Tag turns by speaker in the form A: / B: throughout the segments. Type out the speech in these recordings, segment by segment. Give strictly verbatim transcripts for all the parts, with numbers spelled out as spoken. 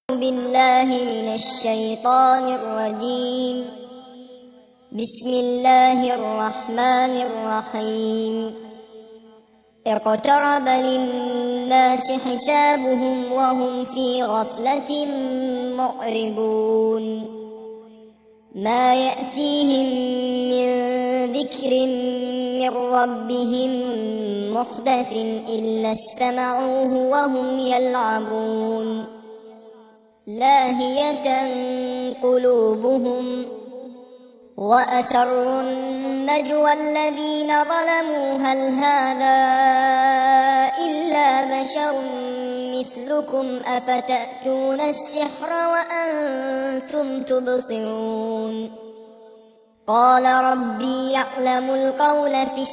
A: بالله من الشيطان الرجيم. بسم الله الرحمن الرحيم. اقترب للناس حسابهم وهم في غفلة معرضون. ما يأتيهم من ذكر من ربهم محدث إلا استمعوه وهم يلعبون. لاهية قلوبهم وأسروا النجوى الذين ظلموا هل هذا إلا بشر مثلكم أفتأتون السحر وأنتم تبصرون. قال ربي يعلم القول في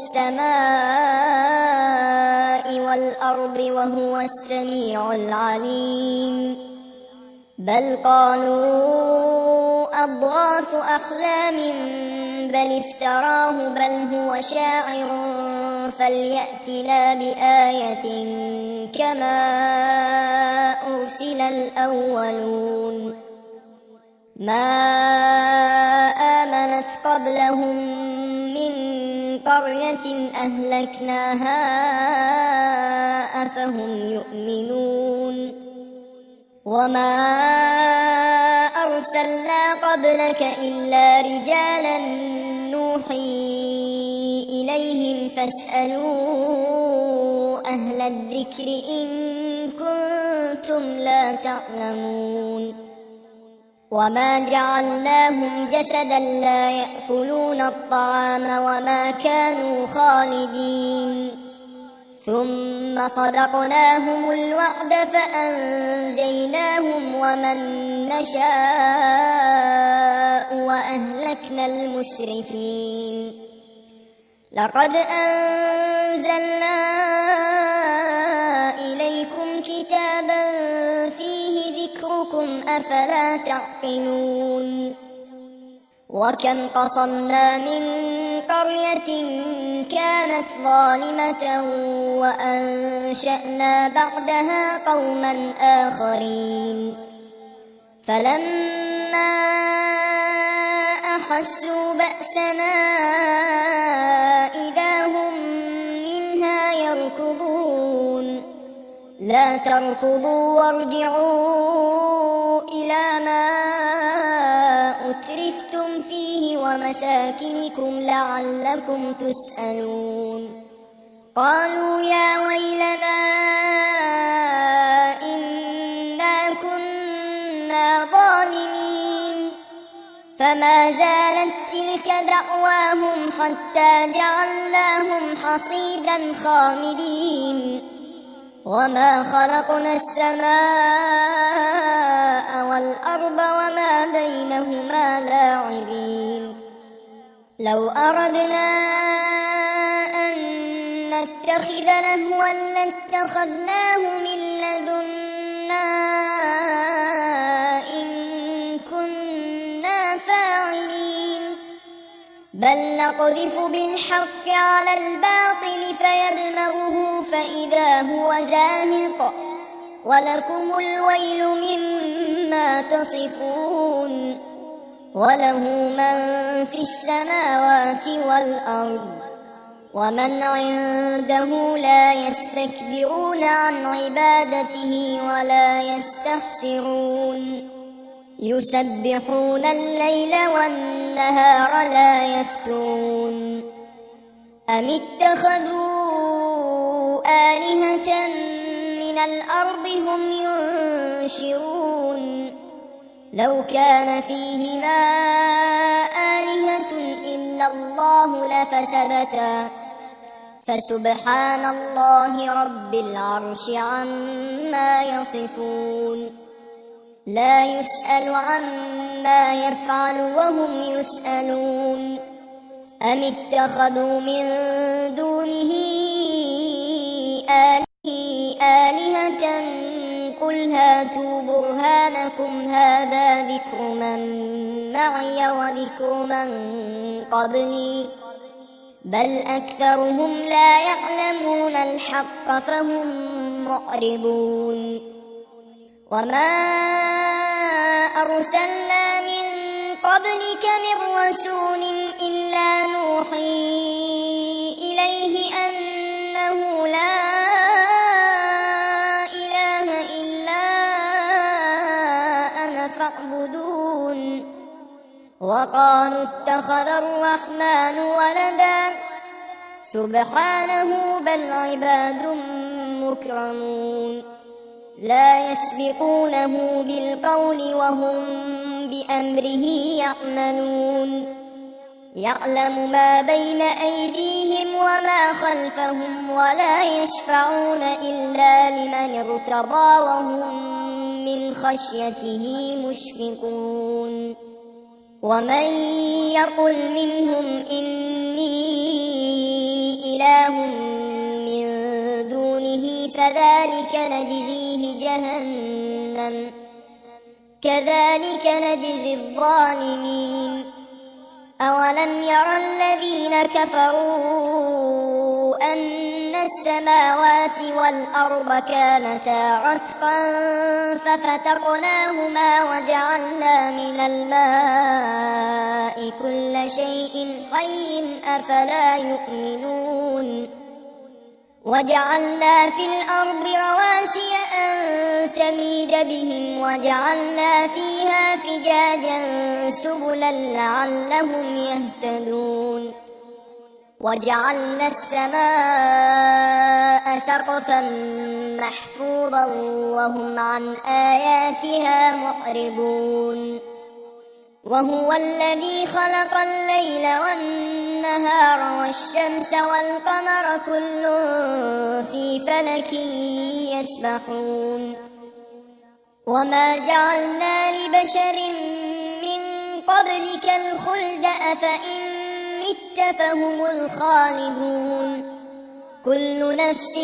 A: السماء والأرض وهو السميع العليم. بل قالوا أضغاث أحلام بل افتراه بل هو شاعر فليأتنا بآية كما أرسل الأولون. ما آمنت قبلهم من قرية أهلكناها أفهم يؤمنون. وما أرسلنا قبلك إلا رجالا نوحي إليهم فاسألوا أهل الذكر إن كنتم لا تعلمون. وما جعلناهم جسدا لا يأكلون الطعام وما كانوا خالدين. ثم صدقناهم الوعد فأنجيناهم ومن نشاء وأهلكنا المسرفين. لقد أنزلنا إليكم كتابا فيه ذكركم أفلا تعقلون. وكم قصمنا من قرية كانت ظالمة وأنشأنا بعدها قوما آخرين. فلما أحسوا بأسنا إذا هم منها يركضون. لا تركضوا وارجعوا إلى ما أترفتم فيه ومساكنكم لعلكم تسألون. قالوا يا ويلنا إنا كنا ظالمين. فما زالت تلك دعواهم حتى جعلناهم حصيدا خامدين. وما خلقنا السماء والأرض وما بينهما لاعبين. لو أردنا أن نتخذ لهوا لاتخذناه من لدنا إن كنا فاعلين. بل نقذف بالحق على الباطل فيدمغه فإذا هو زاهق ولكم الويل مما تصفون. وله من في السماوات والأرض ومن عنده لا يستكبرون عن عبادته ولا يستحسرون. يسبحون الليل والنهار لا يفترون. أم اتخذوا آلهة من الأرض هم ينشرون. لو كان فيهما آلهة إلا الله لفسدتا فسبحان الله رب العرش عما يصفون. لا يسأل عما يفعل وهم يسألون. أم اتخذوا من دونه آلهة قل هاتوا برهانكم هذا ذكر من معي وذكر من قبلي بل أكثرهم لا يعلمون الحق فهم معرضون. وما أرسلنا من قبلك من رسول إلا نوحي إليه أنه لا إله إلا أنا فاعبدون وقالوا اتخذ الرحمن ولدا سبحانه بل عباد مكرمون لا يسبقونه بالقول وهم بأمره يعملون يعلم ما بين أيديهم وما خلفهم ولا يشفعون إلا لمن ارتضى وهم من خشيته مشفقون ومن يقل منهم إني إله من دونه فذلك نجزيه جهنم كذلك نجزي الظالمين أولم يرى الذين كفروا أن السماوات والأرض كانتا عتقا ففتقناهما وجعلنا من الماء كل شيء حي أفلا يؤمنون وجعلنا في الأرض رواسي أن تميد بهم وجعلنا فيها فجاجا سبلا لعلهم يهتدون وجعلنا السماء سقفا محفوظا وهم عن آياتها معرضون وهو الذي خلق الليل والنهار والشمس والقمر كل في فلك يسبحون وما جعلنا لبشر من قبلك الخلد أفإن مت فهم الخالدون كل نفس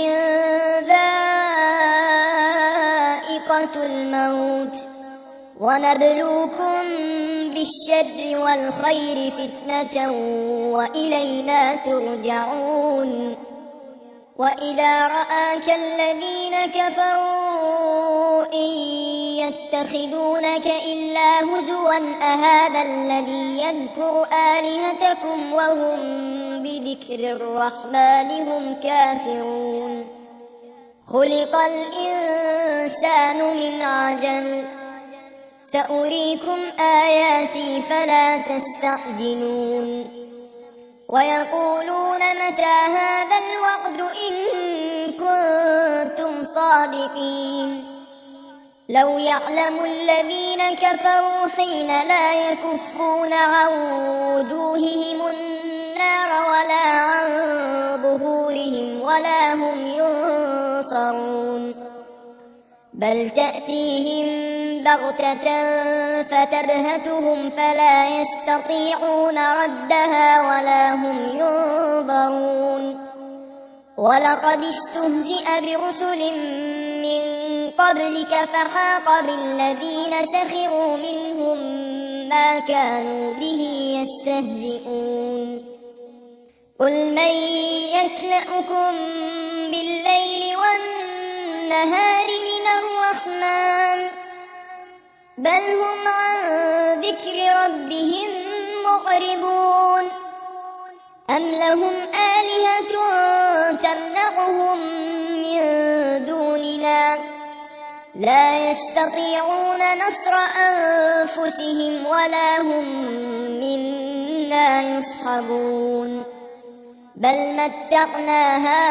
A: ذائقة الموت ونبلوكم بالشر والخير فتنة وإلينا ترجعون وإذا رآك الذين كفروا إن يتخذونك إلا هزوا أهذا الذي يذكر آلهتكم وهم بذكر الرحمن هم كافرون خلق الإنسان من عجل سأريكم آياتي فلا تستعجلون ويقولون متى هذا الوعد إن كنتم صادقين لو يعلم الذين كفروا حين لا يكفون عن وجوههم النار ولا عن ظهورهم ولا هم ينصرون بل تأتيهم بغتة فتبهتهم فلا يستطيعون ردها ولا هم ينظرون ولقد استهزئ برسل من قبلك فحاق بالذين سخروا منهم ما كانوا به يستهزئون قل من يكلأكم بالليل والنهار من الرحمن بل هم عن ذكر ربهم معرضون أم لهم آلهة تمنعهم من دوننا لا يستطيعون نصر أنفسهم ولا هم منا يصحبون بل متعنا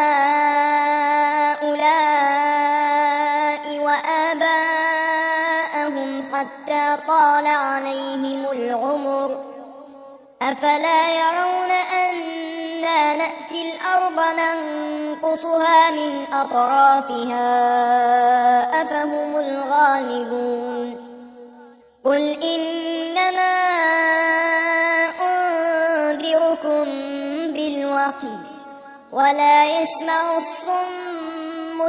A: هؤلاء وآباءهم حتى طال عليهم العمر أفلا يرون أنا نأتي الأرض ننقصها من أطرافها أفهم الغالبون قل إنما أنذركم بالوحي ولا يسمع الصم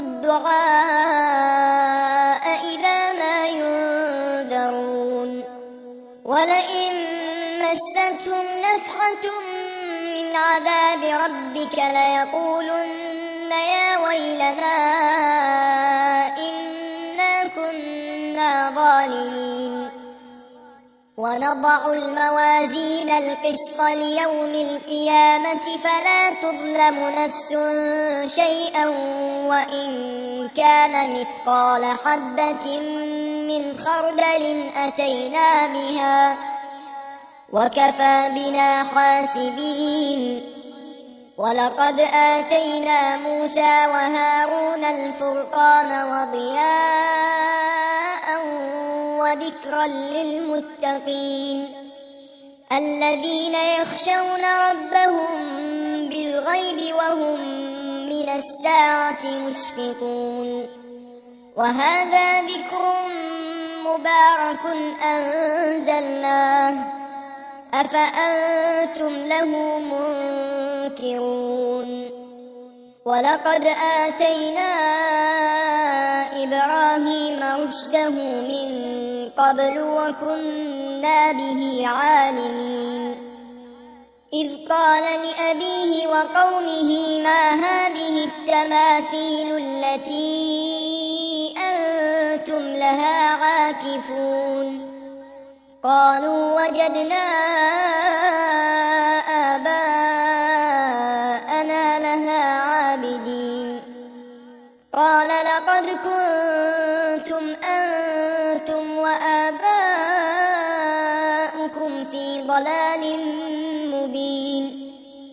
A: الدعاء إذا ما ينذرون ولئن مستهم نفحة من عذاب ربك ليقولن يا ويلنا إنا كنا ظالمين ونضع الموازين القسط ليوم القيامة فلا تظلم نفس شيئا وإن كان مثقال حبة من خردل أتينا بها وكفى بنا حاسبين. ولقد آتينا موسى وهارون الفرقان وضياء وذكرا للمتقين الذين يخشون ربهم بالغيب وهم من الساعة مشفقون. وهذا ذكر مبارك أنزلناه أفأنتم له منكرون. ولقد آتينا إبراهيم رشده من قبل وكنا به عالمين. إذ قال لأبيه وقومه ما هذه التماثيل التي أنتم لها عاكفون. قالوا وجدنا آباءنا لها عابدين. قال لقد كنتم أنتم وآباؤكم في ضلال مبين.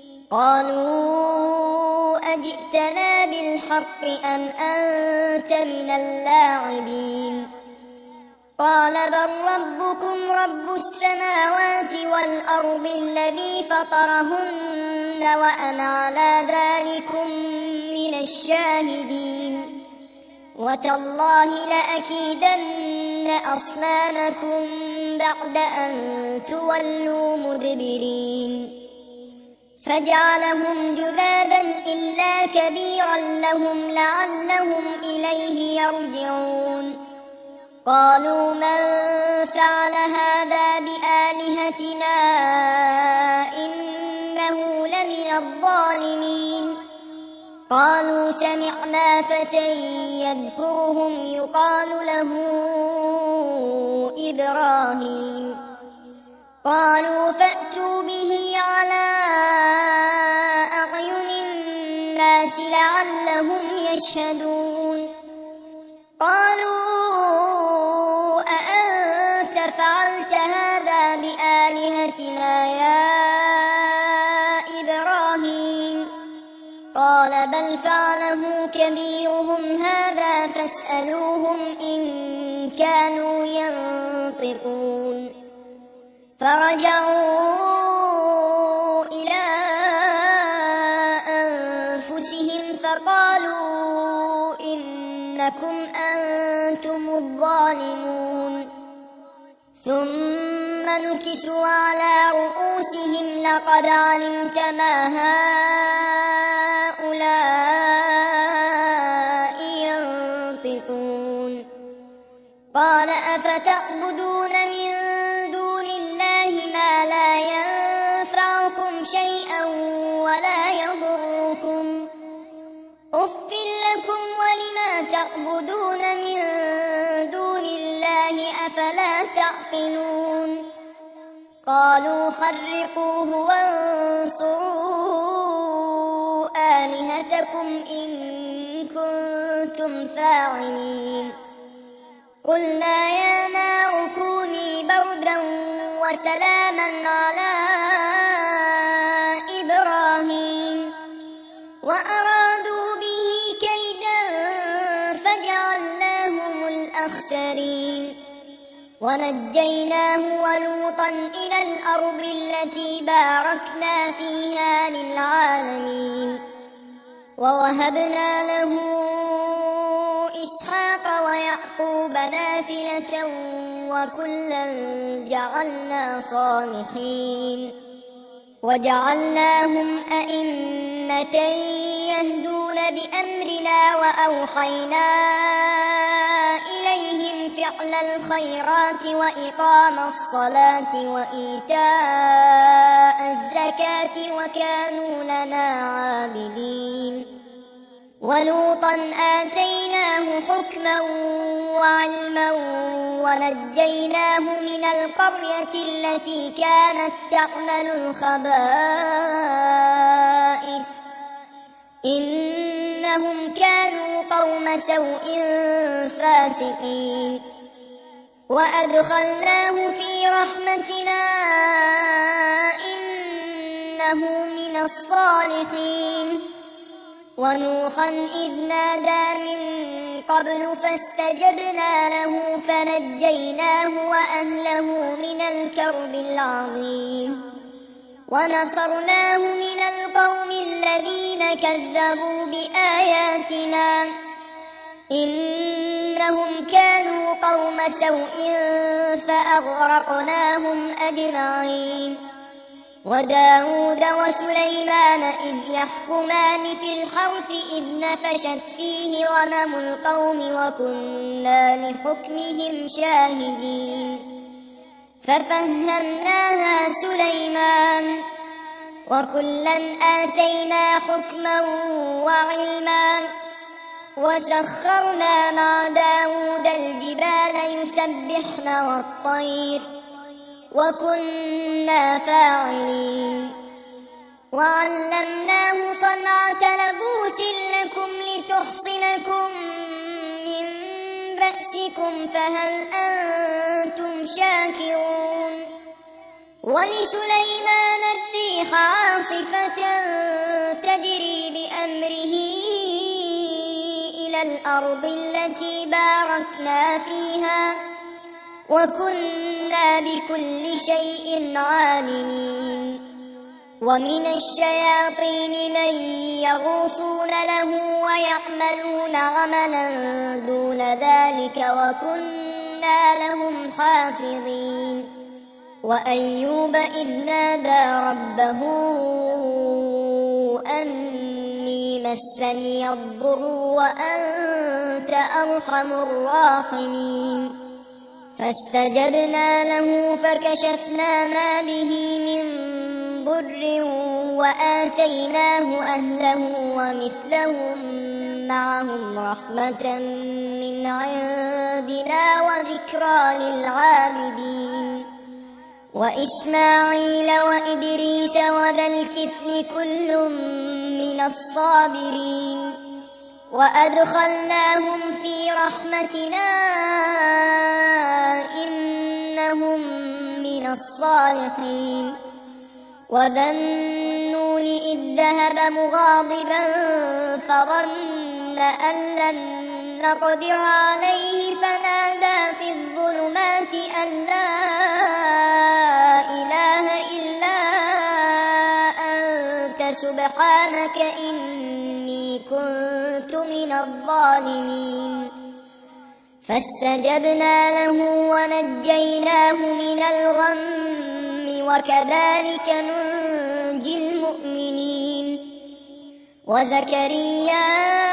A: قالوا أجئتنا بالحق أم أنت من اللاعبين. قال بل ربكم رب السماوات والأرض الذي فطرهن وأنا على ذلكم من الشاهدين. وتالله لأكيدن أصنامكم بعد أن تولوا مدبرين. فجعلهم جذاذا إلا كبيرا لهم لعلهم إليه يرجعون. قالوا من فعل هذا بآلهتنا إنه لمن الظالمين. قالوا سمعنا فتى يذكرهم يقال له إبراهيم. قالوا فأتوا به على أعين الناس لعلهم يشهدون. قالوا أأنت فعلت هذا بآلهتنا يا إبراهيم؟ قال بل فعله كبيرهم هذا فاسألوهم إن كانوا ينطقون. فرجعوا إلى أنفسهم فقالوا إنكم أنتم الظالمون. ثم نكسوا على رؤوسهم لقد علمت ما هؤلاء ينطقون. قال أفتعبدون من دون الله ما لا ينفعكم شيئا ولا يضركم أف لكم ولما تعبدون من دون الله أفلا تعقلون. قالوا حرقوه وانصروا آلهتكم إن كنتم فاعلين. قلنا يا نار كوني بردا وسلاما على إبراهيم وأرادوا به كيدا فجعلناهم الأخسرين. ونجيناه ولوطا إلى الأرض التي باركنا فيها للعالمين. ووهبنا له إسحاق ويعقوب نافلة وكلا جعلنا صالحين. وجعلناهم أئمة يهدون بأمرنا وأوحينا إليهم فعل الخيرات وإقام الصلاة وإيتاء الزكاة وكانوا لنا عابدين. ولوطا آتيناه حكما وعلما ونجيناه من القرية التي كانت تعمل الخبائث إنهم كانوا قوم سوء فاسقين وأدخلناه في رحمتنا إنه من الصالحين ونوحا إذ نادى من قبل فاستجبنا له فنجيناه وأهله من الكرب العظيم ونصرناه من القوم الذين كذبوا بآياتنا إنهم كانوا قوم سوء فأغرقناهم أجمعين وداود وسليمان إذ يحكمان في الحرث إذ نفشت فيه غنم القوم وكنا لحكمهم شاهدين ففهمناها سليمان وكلا آتينا حكما وعلما وسخرنا مع داود الجبال يسبحن والطير وكنا فاعلين وعلمناه صنعة لبوس لكم لتحصنكم من بأسكم فهل أنتم شاكرون ولسليمان الريح عاصفة تجري بأمره إلى الأرض التي باركنا فيها وكنا بكل شيء عالمين ومن الشياطين من يغوصون له ويعملون عملا دون ذلك وكنا لهم حافظين وأيوب إذ نادى ربه أني مسني الضر وأنت أرحم الراحمين فاستجبنا له فكشفنا ما به من ضر وآتيناه أهله ومثلهم معهم رحمة من عندنا وذكرى للعابدين وإسماعيل وإدريس وذا الكفل كل من الصابرين وأدخلناهم في رحمتنا إنهم من الصالحين وذا النون إذ ذهب مغاضبا فظن أن لن نقدر عليه فنادى في الظلمات أن لا إله إلا أنت سبحانك إني كنت من الظالمين فاستجبنا له ونجيناه من الغم وكذلك ننجي المؤمنين وزكريا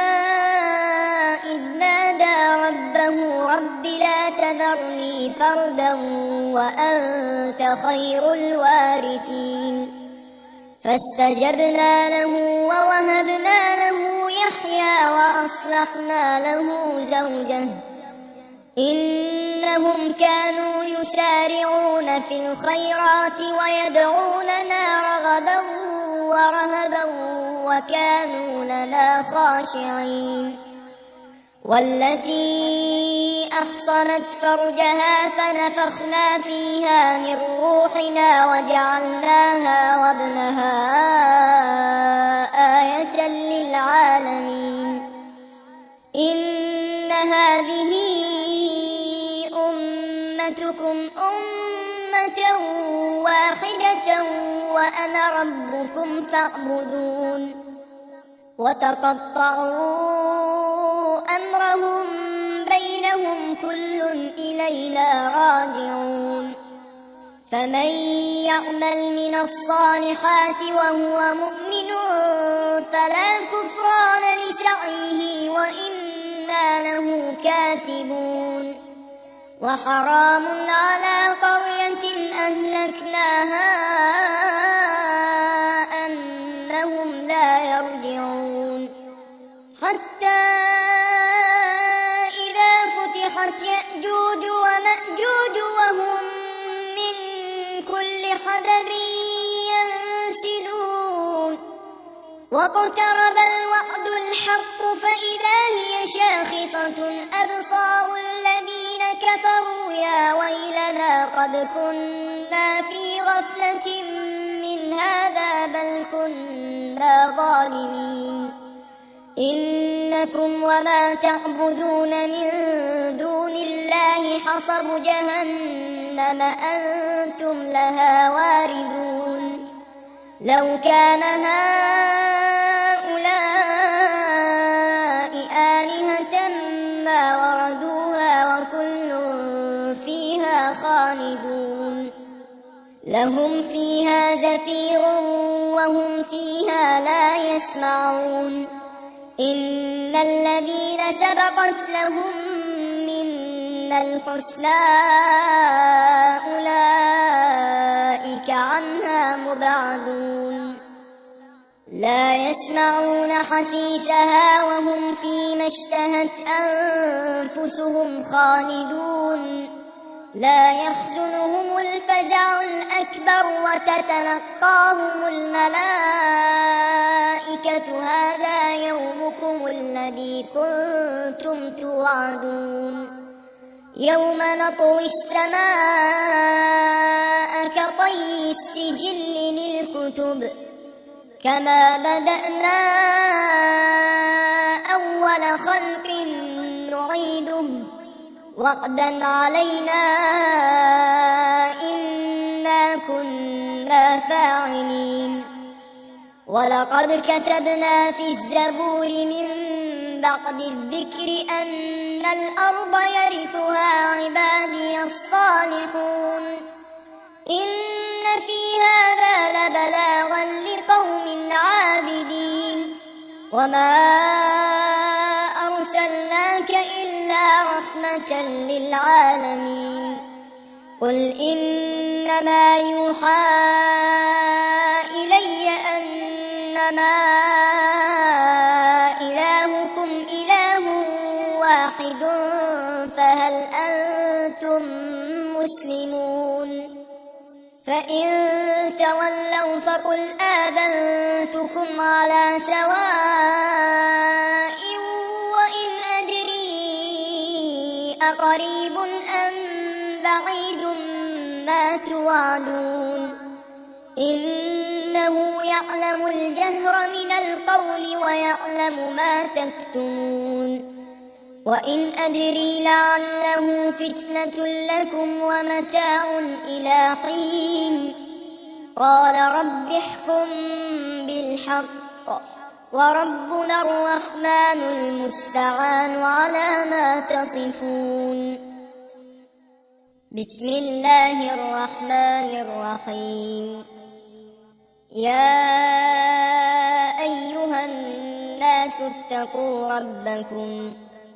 A: إذ نادى ربه رب لا تذرني فردا وأنت خير الوارثين فاستجبنا له ووهبنا له يحيى وأصلحنا له زوجه إنهم كانوا يسارعون في الخيرات ويدعوننا رغبا ورهبا وكانوا لنا خاشعين والتي أحصنت فرجها فنفخنا فيها من روحنا وجعلناها وابنها آية للعالمين إن هذه أمتكم أمة واحدة وأنا ربكم فاعبدون وتقطعوا أمرهم بينهم كل إلينا راجعون فمن يعمل من الصالحات وهو مؤمن فلا كفران لسعيه وإنا له كاتبون وحرام على قرية أهلكناها أنهم لا يرجعون حتى إذا فتحت يأجوج ومأجوج حدب ينسلون واقترب الوعد الحق فإذا هي شاخصة أبصار الذين كفروا يا ويلنا قد كنا في غفلة من هذا بل كنا ظالمين إنكم وما تعبدون من دون الله حصب جهنم أنتم لها واردون لو كان هؤلاء آلهة ما وردوها وكل فيها خالدون لهم فيها زفير وهم فيها لا يسمعون إن الذين سبقت لهم منا الحسنى أولئك عنها مبعدون لا يسمعون حسيسها وهم فيما اشتهت أنفسهم خالدون لا يحزنهم الفزع الأكبر وتتلقاهم الملائكة هذا يومكم الذي كنتم توعدون يوم نطوي السماء كطي السجل للكتب كما بدأنا أول خلق نعيده وعدا علينا إنا كنا فاعلين ولقد كتبنا في الزبور من بعد الذكر أن الأرض يرثها عبادي الصالحون إن في هذا لبلاغا لقوم عابدين وما أرسلناك إلا رحمة للعالمين قل إنما يوحى إلي أنما إلهكم إله واحد فهل أنتم مسلمون فإن تولوا فقل آذنتكم على سواء وإن أدري أقريب أم بعيد ما توعدون إنه يعلم الجهر من القول ويعلم ما تكتمون وإن أدري لعله فتنة لكم ومتاع إلى حين قال رب احكم بالحق وربنا الرحمن المستعان على ما تصفون بسم الله الرحمن الرحيم يا أيها الناس اتقوا ربكم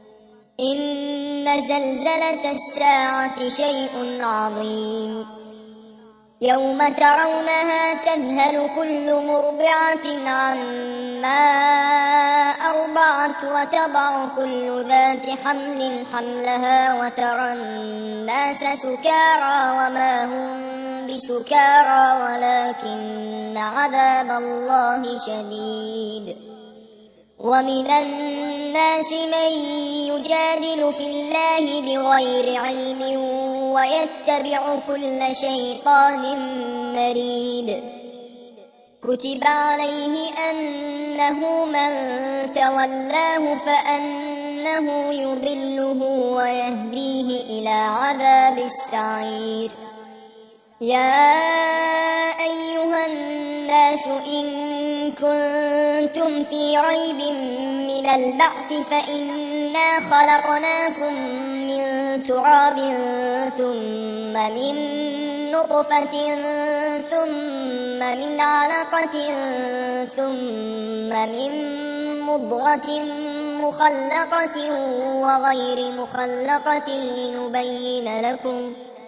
A: إن زلزلة الساعة شيء عظيم يوم ترونها تذهل كل مرضعة عما أرضعت وتضع كل ذات حمل حملها وترى الناس سكارى وما هم بسكارى ولكن عذاب الله شديد ومن الناس من يجادل في الله بغير علم ويتبع كل شيطان مريد كتب عليه أنه من تولاه فأنه يضله ويهديه إلى عذاب السعير يا أيها الناس إن كنتم في ريب من البعث فإنا خلقناكم من تراب ثم من نطفة ثم من علقة ثم من مضغة مخلقة وغير مخلقة لنبين لكم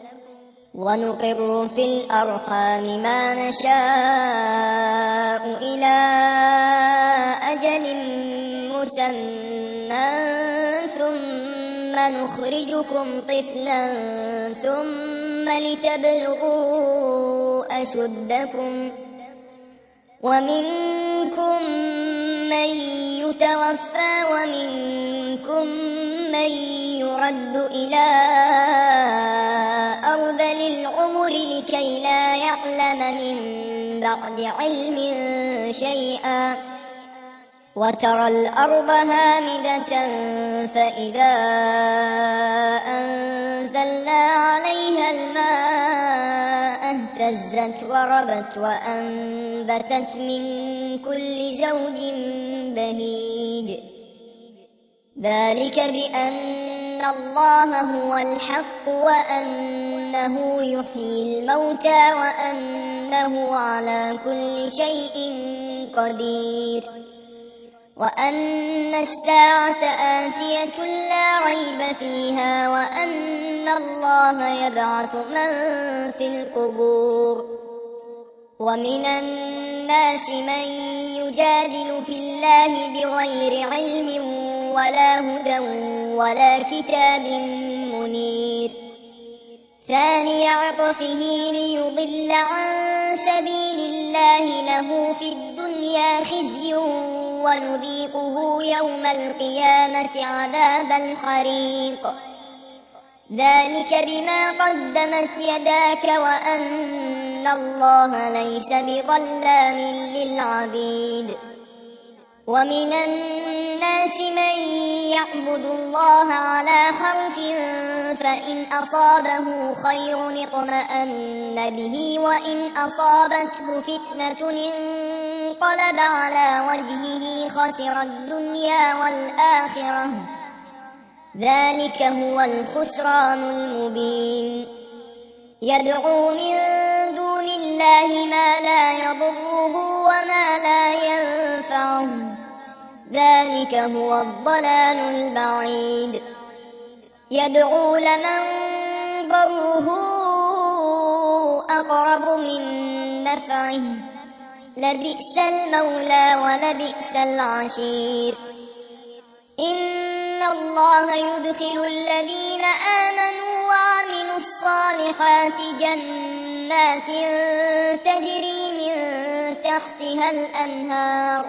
A: ونقر في الأرحام ما نشاء إلى أجل مسمى ثم نخرجكم طفلا ثم ثم لتبلغوا أشدكم ومنكم من يتوفى ومنكم من يرد إلى أرذل العمر لكي لا يعلم من بعد علم شيئا وترى الأرض هامدة فإذا أنزلنا عليها الماء اهتزت وربت وأنبتت من كل زوج بهيج ذلك بأن الله هو الحق وأنه يحيي الموتى وأنه على كل شيء قدير وأن الساعة آتية لا ريب فيها وأن الله يبعث من في القبور ومن الناس من يجادل في الله بغير علم ولا هدى ولا كتاب منير ثاني عطفه ليضل عن سبيل الله له في الدنيا خزي ونذيقه يوم القيامة عذاب الحريق ذلك بما قدمت يداك وأن الله ليس بظلام للعبيد ومن الناس من يعبد الله على خوف فإن أصابه خير اطمأن به وإن أصابته فتنة انقلب على وجهه خسر الدنيا والآخرة ذلك هو الخسران المبين يدعو من دون الله ما لا يضره وما لا ينفعه ذلك هو الضلال البعيد يدعو لمن ضره أقرب من نفعه لبئس المولى ولبئس العشير إن الله يدخل الذين آمنوا وعملوا الصالحات جنات تجري من تحتها الأنهار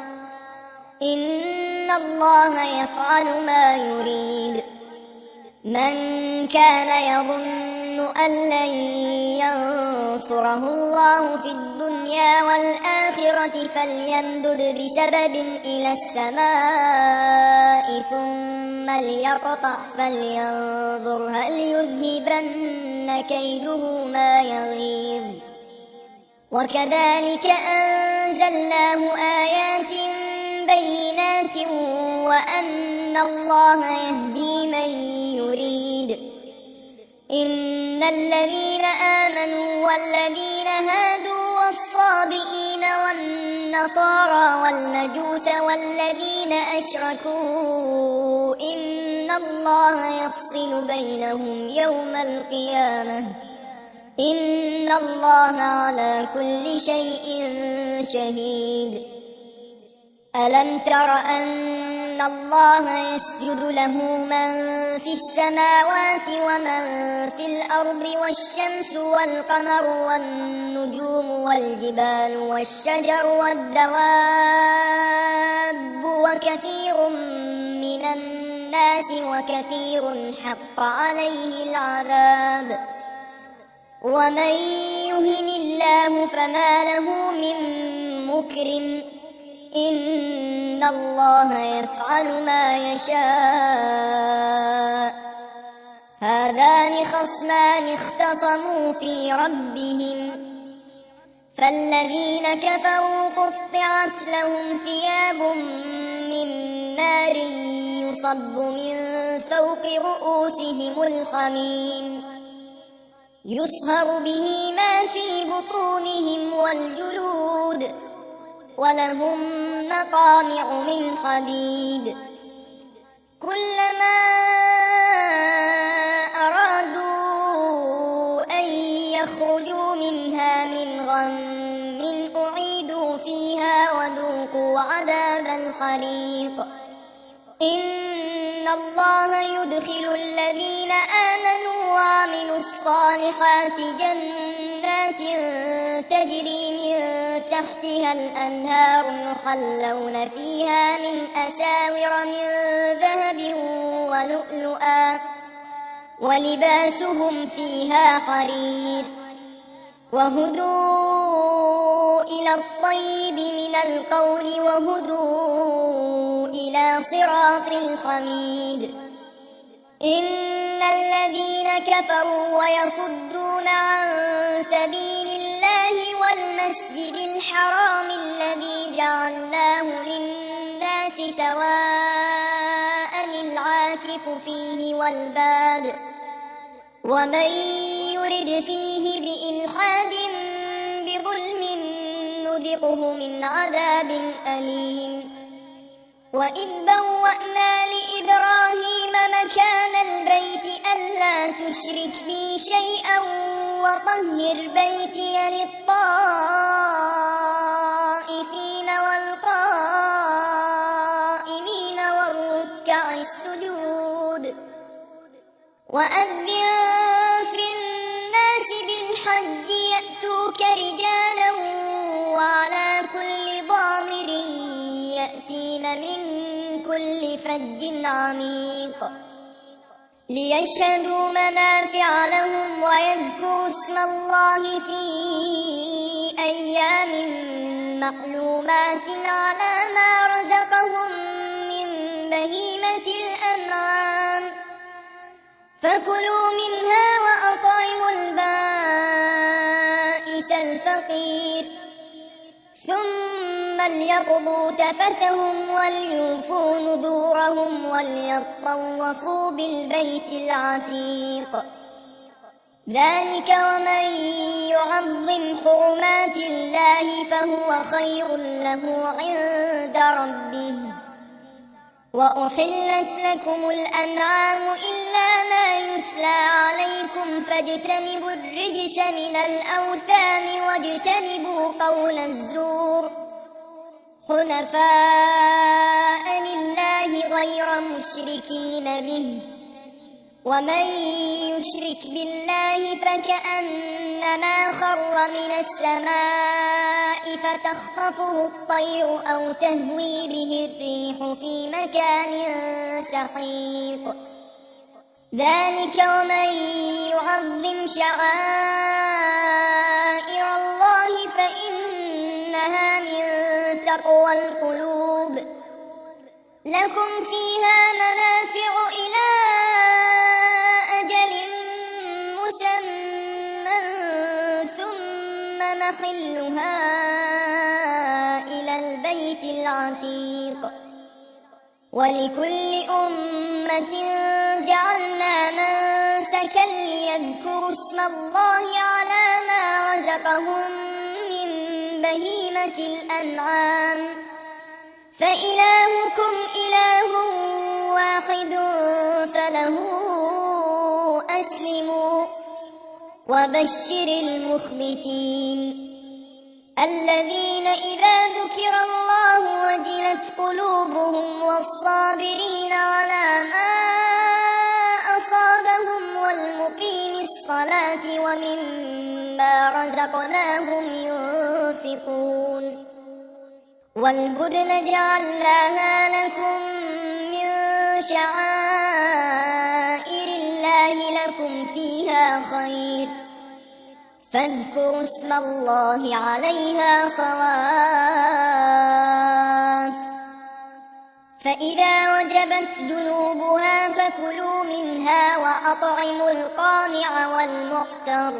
A: إن الله يفعل ما يريد من كان يظن أن لن ينصره الله في الدنيا والآخرة فليمدد بسبب إلى السماء ثم ليقطع فلينظر هل يذهبن كيده ما يغيظ وكذلك أنزلناه آيات بينات وأن الله يهدي من يريد إن الذين آمنوا والذين هادوا والصابئين والنصارى والمجوس والذين أشركوا إن الله يفصل بينهم يوم القيامة إن الله على كل شيء شهيد ألم تر أن الله يسجد له من في السماوات ومن في الأرض والشمس والقمر والنجوم والجبال والشجر والدواب وكثير من الناس وكثير حق عليه العذاب ومن يهن الله فما له من مكرم إن الله يفعل ما يشاء هذان خصمان اختصموا في ربهم فالذين كفروا قطعت لهم ثياب من نار يصب من فوق رؤوسهم الحميم يصهر به ما في بطونهم والجلود ولهم مقامع من حديد كلما أرادوا أن يخرجوا منها من غم أعيدوا فيها وذوقوا عذاب الحريق إن الله يدخل الذين آمنوا وعملوا الصالحات الصالحات جنات تجري من تحتها الأنهار يحلون فيها من أساور من ذهب ولؤلؤا ولباسهم فيها حرير وهدوا إلى الطيب من القول وهدوا إلى صراط الحميد. إن الذين كفروا ويصدون عن سبيل الله والمسجد الحرام الذي جعلناه للناس سواء العاكف فيه والباد ومن يرد فيه بإلحاد بظلم نذقه من عذاب أليم. وإذ بوأنا لإبراهيم مكان البيت ألا تشرك بي شيئا وطهر بيتي للطائفين والقائمين والركع السجود. وأذن في الناس بالحج يأتوك رجالا وعلى كل ضامر يأتين من كل فج عميق ليشهدوا منافع لهم ويذكروا اسم الله في أيام معلومات على ما رزقهم من بهيمة الأنعام فكلوا منها وأطعموا البائس الفقير ثم ليقضوا تفثهم وليوفوا نذورهم وليطوفوا بالبيت العتيق. ذلك ومن يعظم حرمات الله فهو خير له عند ربه. وأحلت لكم الأنعام إلا ما يتلى عليكم فاجتنبوا الرجس من الأوثان واجتنبوا قول الزور حنفاء لله غير مشركين به. ومن يشرك بالله فكأنما خر من السماء فتخطفه الطير أو تهوي به الريح في مكان سحيق. ذلك ومن يعظم شعائر الله فإنها من تقوى القلوب. لكم فيها منافع إلى أجل مسمى ثم محلها إلى البيت العتيق. ولكل أمة جعلنا منسكا ليذكروا اسم الله على ما رزقهم من بهيمة الأنعام فإلهكم إله واحد فله أسلموا. وبشر المخبتين الذين إذا ذكر الله وجلت قلوبهم والصابرين على ما أصابهم والمقيم الصلاة ومما رزقناهم ينفقون. والبدن جعلناها لكم من شعائر الله لكم فيها خير فاذكروا اسم الله عليها صواف. فإذا وجبت جنوبها فكلوا منها وأطعموا القانع والمعتر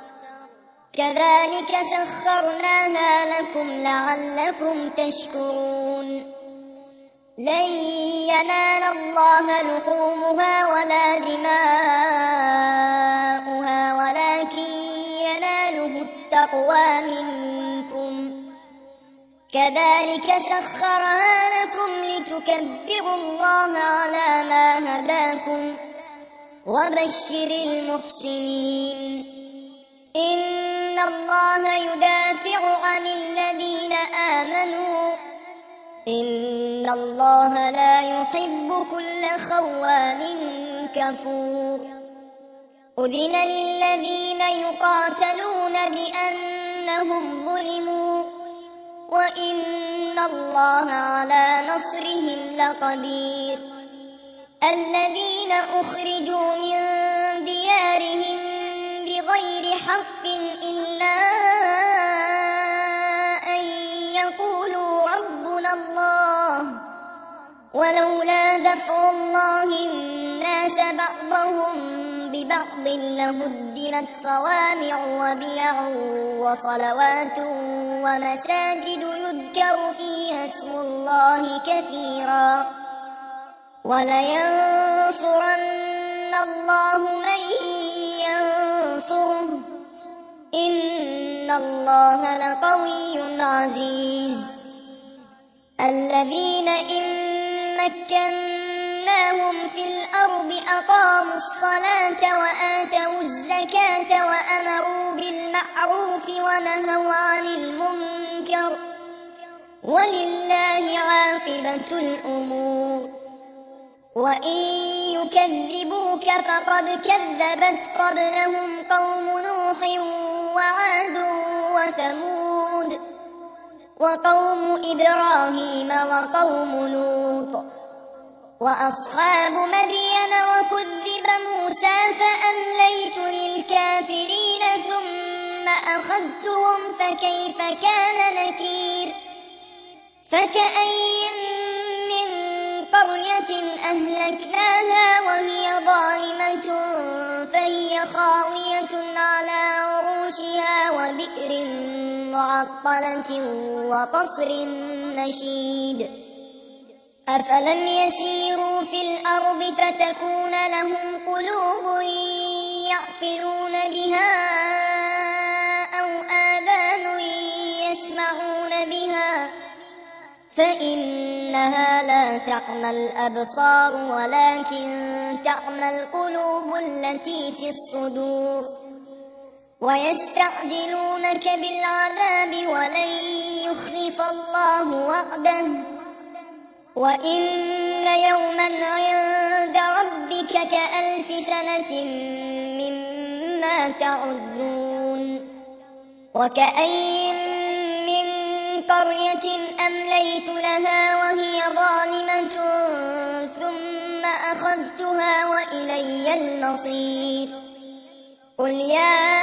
A: كذلك سخرناها لكم لعلكم تشكرون. لن ينال الله لحومها ولا دماؤها ولكن يناله التقوى منكم. كذلك سخرها لكم لتكبروا الله على ما هداكم وبشر المحسنين. إن الله يدافع عن الذين آمنوا إن الله لا يحب كل خوان كفور. أذن للذين يقاتلون بأنهم ظلموا وإن الله على نصرهم لقدير. الذين أخرجوا من ديارهم بغير حق إلا أن يقولوا ربنا الله ولولا دفع الله الناس بعضهم ببعض لهدمت صوامع وبيع وصلوات ومساجد يذكر فيها اسم الله كثيرا ولينصرن الله من ينصره إن الله لقوي عزيز. الذين إن مكناهم في الأرض أقاموا الصلاة وآتوا الزكاة وأمروا بالمعروف ونهوا عن المنكر ولله عاقبة الأمور. وإن يكذبوك فقد كذبت قبلهم قوم نوح وعاد وثمود وقوم إبراهيم وقوم لوط وأصحاب مدين وكذب موسى فأمليت للكافرين ثم أخذتهم فكيف كان نكير. فكأين من قرية أهلكناها وهي ظالمة فهي خاوية على عروشها وبئر معطلة وقصر مشيد. أفلم يسيروا في الأرض فتكون لهم قلوب يعقلون بها أو آذان يسمعون بها فإنها لا تعمى الأبصار ولكن تعمى القلوب التي في الصدور. ويستعجلونك بالعذاب ولن يخلف الله وعده وإن يوما عند ربك كألف سنة مما تعدون. وكأين من قرية أمليت لها وهي ظالمة ثم أخذتها وإلي المصير. قل يا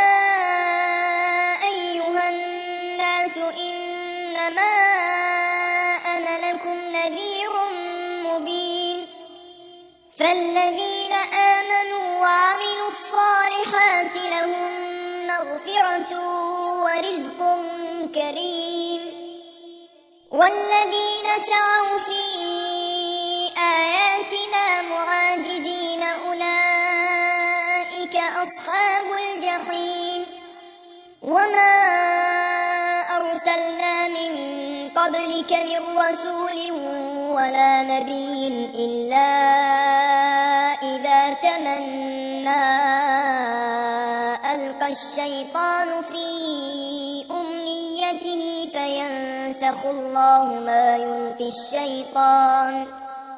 A: أيها الناس إنما أنا لكم نذير مبين. فالذين آمنوا وعملوا الصالحات لهم مغفرة ورزق كريم. والذين سعوا في آياتنا معاجزين أولئك أصحاب الجحيم. وما أرسلنا من قبلك من رسول ولا نبي إلا إذا تمنى ألقى الشيطان في أمنيته فينسخ الله ما يلقي الشيطان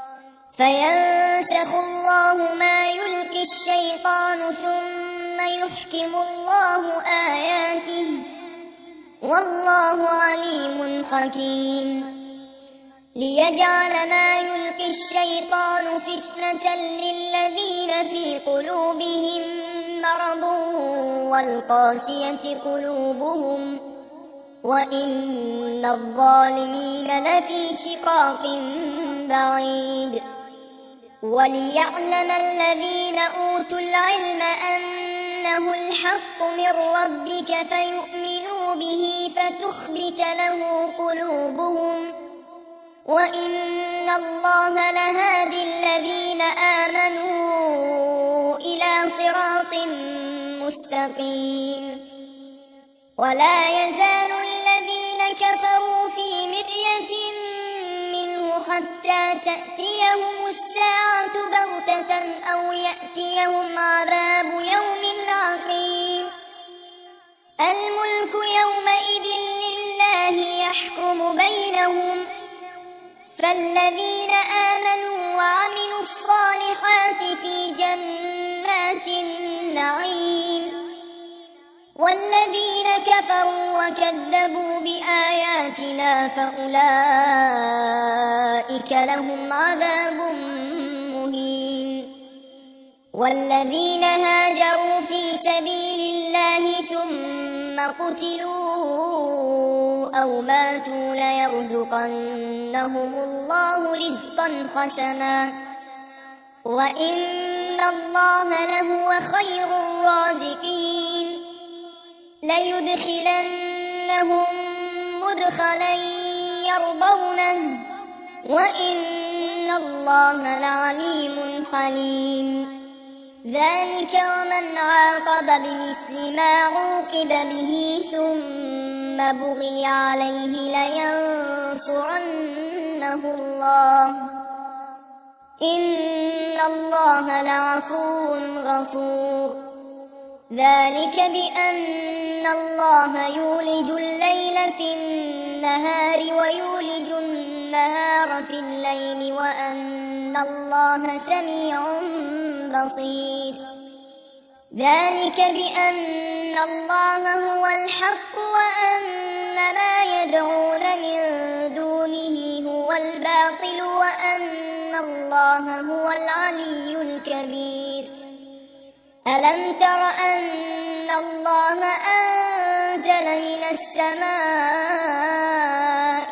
A: فينسخ الله ما يلقي الشيطان ثم يحكم الله آياته والله عليم حكيم. ليجعل ما يلقي الشيطان فتنة للذين في قلوبهم مرض والقاسية قلوبهم وإن الظالمين لفي شقاق بعيد. وليعلم الذين أوتوا العلم أنه الحق من ربك فيؤمنوا به فتخبت له قلوبهم وإن الله لهادي الذين آمنوا إلى صراط مستقيم. ولا يزال الذين كفروا في مرية منه حتى تأتيهم الساعة بغتة أو يأتيهم عذاب يوم عقيم. الملك يومئذ لله يحكم بينهم فالذين آمنوا وعملوا الصالحات في جنات النعيم كفروا وكذبوا بآياتنا فأولئك لهم عذاب مهين. والذين هاجروا في سبيل الله ثم قتلوا أو ماتوا ليرزقنهم الله رزقا حسنا وإن الله لهو خير الرازقين. ليدخلنهم مدخلا يرضونه وإن الله لعليم حليم. ذلك ومن عاقب بمثل ما عوقب به ثم بغي عليه لينصرنه الله إن الله لعفو غفور. ذلك بأن الله يولج الليل في النهار ويولج النهار في الليل وأن الله سميع بصير. ذلك بأن الله هو الحق وأن ما يدعون من دونه هو الباطل وأن الله هو العلي الكبير. ألم تر أن الله أنزل من السماء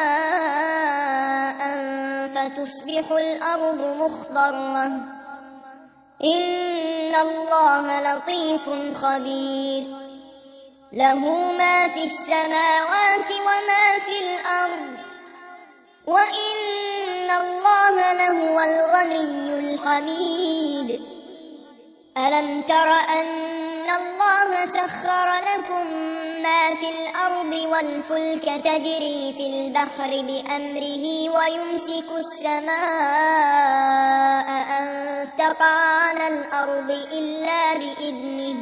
A: ماء فتصبح الأرض مخضرة إن الله لطيف خبير. له ما في السماوات وما في الأرض وإن الله لهو الغني الحميد. ألم تر أن الله سخر لكم ما في الأرض والفلك تجري في البحر بأمره ويمسك السماء أن تقع على الأرض إلا بإذنه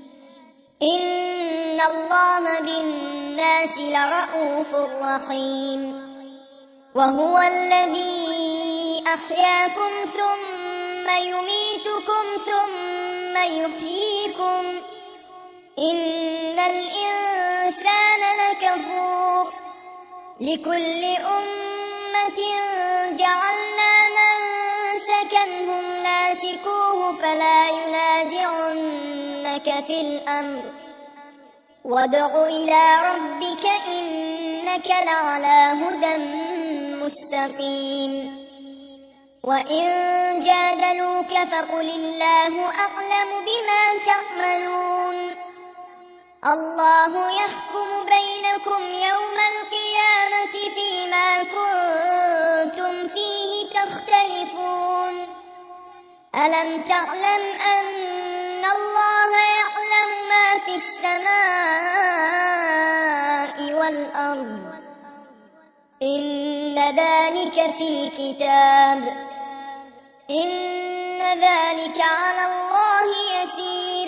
A: إن الله بالناس لرءوف رحيم. وهو الذي أحياكم ثم يميتكم ثم يحييكم إن الإنسان لكفور. لكل أمة جعلنا منسكا هم ناسكوه فلا ينازعنك في الأمر وادع إلى ربك إنك لعلى هدى مستقيم. وإن جادلوك فقل الله أعلم بما تعملون الله يحكم بينكم يوم القيامة فيما كنتم فيه تختلفون. ألم تعلم أن الله يعلم ما في السماء والأرض إن ذلك في كتاب إن ذلك على الله يسير.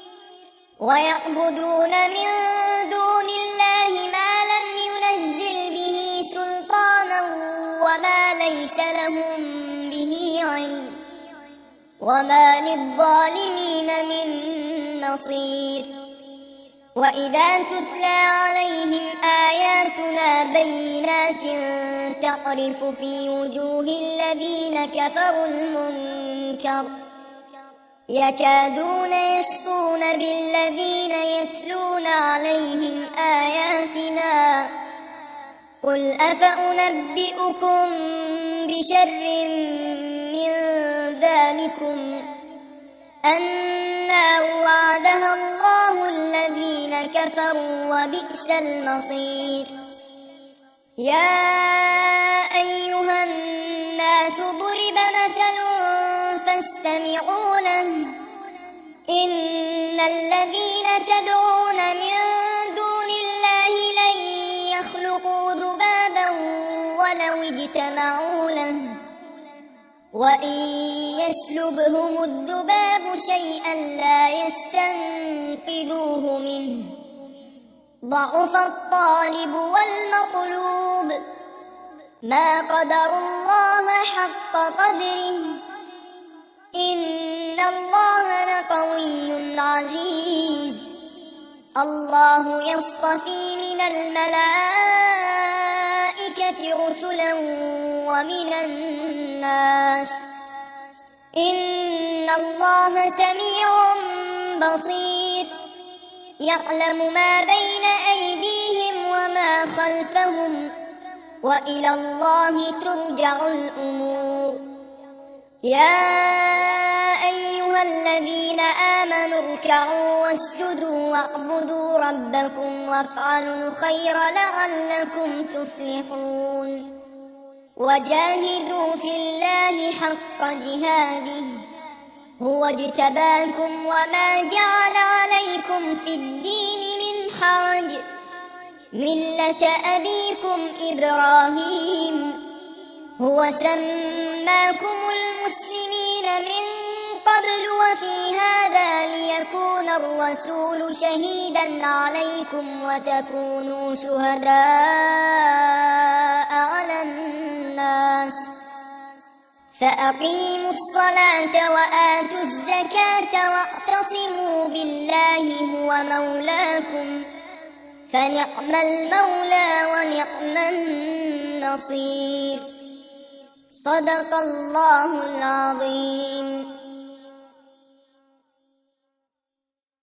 A: ويعبدون من دون الله ما لم ينزل به سلطانا وما ليس لهم به علم وما للظالمين من نصير. وإذا تتلى عليهم آياتنا بينات تعرف في وجوه الذين كفروا المنكر يكادون يسطون بالذين يتلون عليهم آياتنا قل أفأنبئكم بشر من ذلكم النار وعدها الله الذين كفروا وبئس المصير. يا أيها الناس ضرب مثل فاستمعوا له إن الذين تدعون من دون الله لن يخلقوا ذبابا ولو اجتمعوا له وإن يسلبهم الذباب شيئا لا يستنقذوه منه ضعف الطالب والمطلوب ما قدر الله حق قدره إن الله لقوي عزيز. الله يصطفي من الملائكة رسلا ومن الناس إن الله سميع بصير يعلم ما بين أيديهم وما خلفهم وإلى الله ترجع الأمور يا أيها الذين آمنوا اركعوا واسجدوا واعبدوا ربكم وافعلوا الخير لعلكم تفلحون وجاهدوا في الله حق جهاده هو اجتباكم وما جعل عليكم في الدين من حرج ملة أبيكم إبراهيم هو سماكم المسلمين من قبل وفي هذا ليكون الرسول شهيدا عليكم وتكونوا شهداء على الناس فأقيموا الصلاة وآتوا الزكاة واعتصموا بالله هو مولاكم فنعم المولى ونعم النصير صدق الله العظيم.